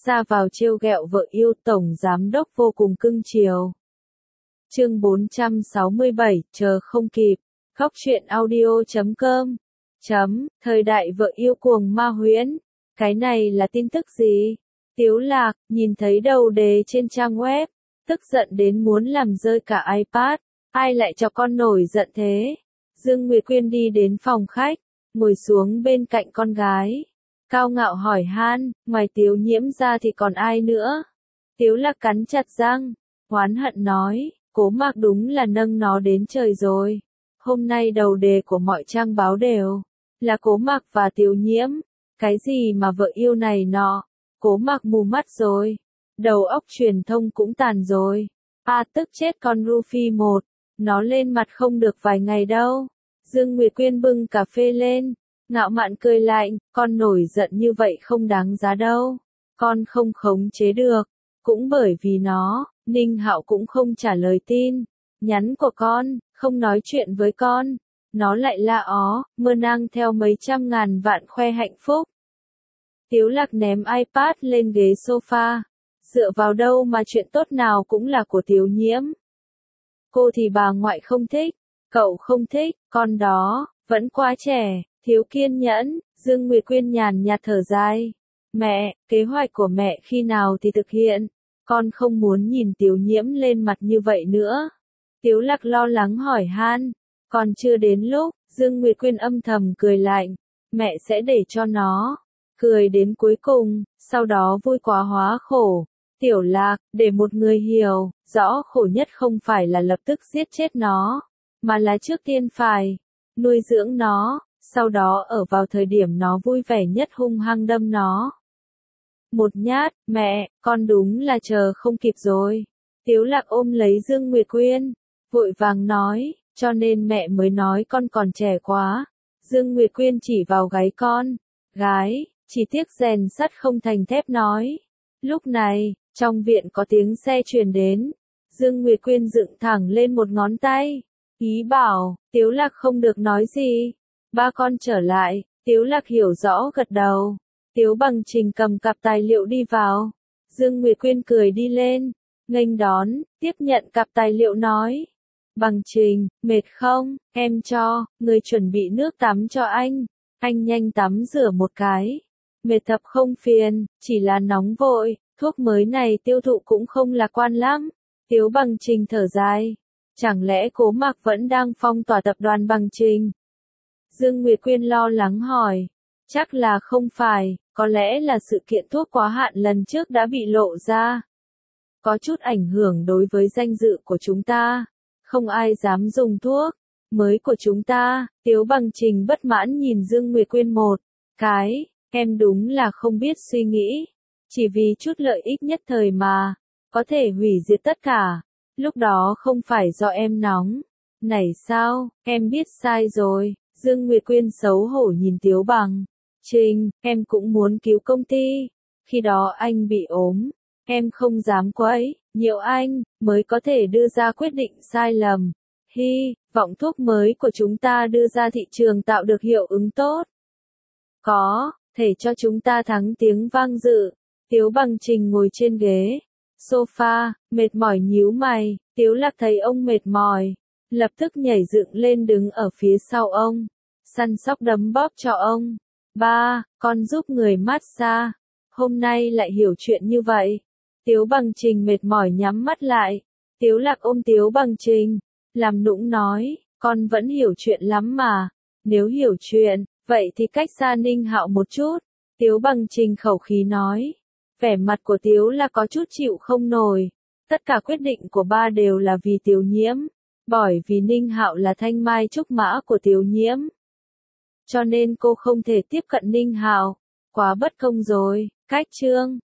ra vào trêu ghẹo vợ yêu, tổng giám đốc vô cùng cưng chiều. Chương 467, chờ không kịp. Góc truyện audio.com. Thời đại vợ yêu cuồng ma huyễn. Cái này là tin tức gì? Tiếu Lạc, nhìn thấy đầu đề trên trang web, tức giận đến muốn làm rơi cả iPad. Ai lại cho con nổi giận thế? Dương Nguyệt Quyên đi đến phòng khách, ngồi xuống bên cạnh con gái. Cao ngạo hỏi han, ngoài Tiếu Nhiễm ra thì còn ai nữa? Tiếu Lạc cắn chặt răng, oán hận nói, Cố Mạc đúng là nâng nó đến trời rồi. Hôm nay đầu đề của mọi trang báo đều là Cố Mạc và Tiếu Nhiễm. Cái gì mà vợ yêu này nọ? Cố Mạc mù mắt rồi. Đầu óc truyền thông cũng tàn rồi. Tức chết con Rufi một. Nó lên mặt không được vài ngày đâu. Dương Nguyệt Quyên bưng cà phê lên. Ngạo mạn cười lạnh, con nổi giận như vậy không đáng giá đâu. Con không khống chế được. Cũng bởi vì nó, Ninh Hạo cũng không trả lời tin nhắn của con, không nói chuyện với con. Nó lại la ó, mơ nang theo mấy trăm ngàn vạn khoe hạnh phúc. Tiếu Lạc ném iPad lên ghế sofa. Dựa vào đâu mà chuyện tốt nào cũng là của Tiếu Nhiễm. Cô thì bà ngoại không thích, cậu không thích, con đó, vẫn quá trẻ, thiếu kiên nhẫn. Dương Nguyệt Quyên nhàn nhạt thở dài. Mẹ, kế hoạch của mẹ khi nào thì thực hiện? Con không muốn nhìn Tiếu Nhiễm lên mặt như vậy nữa. Tiếu Lạc lo lắng hỏi han. Còn chưa đến lúc. Dương Nguyệt Quyên âm thầm cười lạnh. Mẹ sẽ để cho nó cười đến cuối cùng, sau đó vui quá hóa khổ. Tiểu Lạc, để một người hiểu rõ khổ nhất không phải là lập tức giết chết nó, mà là trước tiên phải nuôi dưỡng nó, sau đó ở vào thời điểm nó vui vẻ nhất hung hăng đâm nó một nhát. Mẹ, con đúng là chờ không kịp rồi. Tiếu Lạc ôm lấy Dương Nguyệt Quyên, vội vàng nói, cho nên mẹ mới nói con còn trẻ quá. Dương Nguyệt Quyên chỉ vào gáy con. Gái, chỉ tiếc rèn sắt không thành thép nói. Lúc này, trong viện có tiếng xe truyền đến. Dương Nguyệt Quyên dựng thẳng lên một ngón tay, ý bảo, Tiếu Lạc không được nói gì. Ba con trở lại. Tiếu Lạc hiểu rõ gật đầu. Tiếu Bằng Trình cầm cặp tài liệu đi vào. Dương Nguyệt Quyên cười đi lên, nghênh đón, tiếp nhận cặp tài liệu nói. Bằng Trình, mệt không? Em cho, người chuẩn bị nước tắm cho anh. Anh nhanh tắm rửa một cái. Mệt thật không phiền, chỉ là nóng vội, thuốc mới này tiêu thụ cũng không lạc quan lắm. Tiếu Bằng Trình thở dài. Chẳng lẽ Cố Mạc vẫn đang phong tỏa tập đoàn Bằng Trình? Dương Nguyệt Quyên lo lắng hỏi. Chắc là không phải, có lẽ là sự kiện thuốc quá hạn lần trước đã bị lộ ra. Có chút ảnh hưởng đối với danh dự của chúng ta. Không ai dám dùng thuốc mới của chúng ta. Tiếu Bằng Trình bất mãn nhìn Dương Nguyệt Quyên một cái. Em đúng là không biết suy nghĩ. Chỉ vì chút lợi ích nhất thời mà có thể hủy diệt tất cả. Lúc đó không phải do em nóng nảy sao? Em biết sai rồi. Dương Nguyệt Quyên xấu hổ nhìn Tiếu Bằng Trình, em cũng muốn cứu công ty. Khi đó anh bị ốm, em không dám quấy nhiễu anh, mới có thể đưa ra quyết định sai lầm. Hy vọng thuốc mới của chúng ta đưa ra thị trường tạo được hiệu ứng tốt. Có thể cho chúng ta thắng tiếng vang dự. Tiếu Bằng Trình ngồi trên ghế sofa, mệt mỏi nhíu mày. Tiếu Lạc thấy ông mệt mỏi, lập tức nhảy dựng lên đứng ở phía sau ông, săn sóc đấm bóp cho ông. Ba, con giúp người massage. Hôm nay lại hiểu chuyện như vậy. Tiếu Bằng Trình mệt mỏi nhắm mắt lại. Tiếu Lạc ôm Tiếu Bằng Trình, làm nũng nói, con vẫn hiểu chuyện lắm mà. Nếu hiểu chuyện, vậy thì cách xa Ninh Hạo một chút. Tiếu Bằng Trình khẩu khí nói. Vẻ mặt của Tiếu Lạc có chút chịu không nổi. Tất cả quyết định của ba đều là vì Tiếu Nhiễm. Bởi vì Ninh Hạo là thanh mai trúc mã của Tiếu Nhiễm. Cho nên cô không thể tiếp cận Ninh Hạo. Quá bất công rồi. Cách chương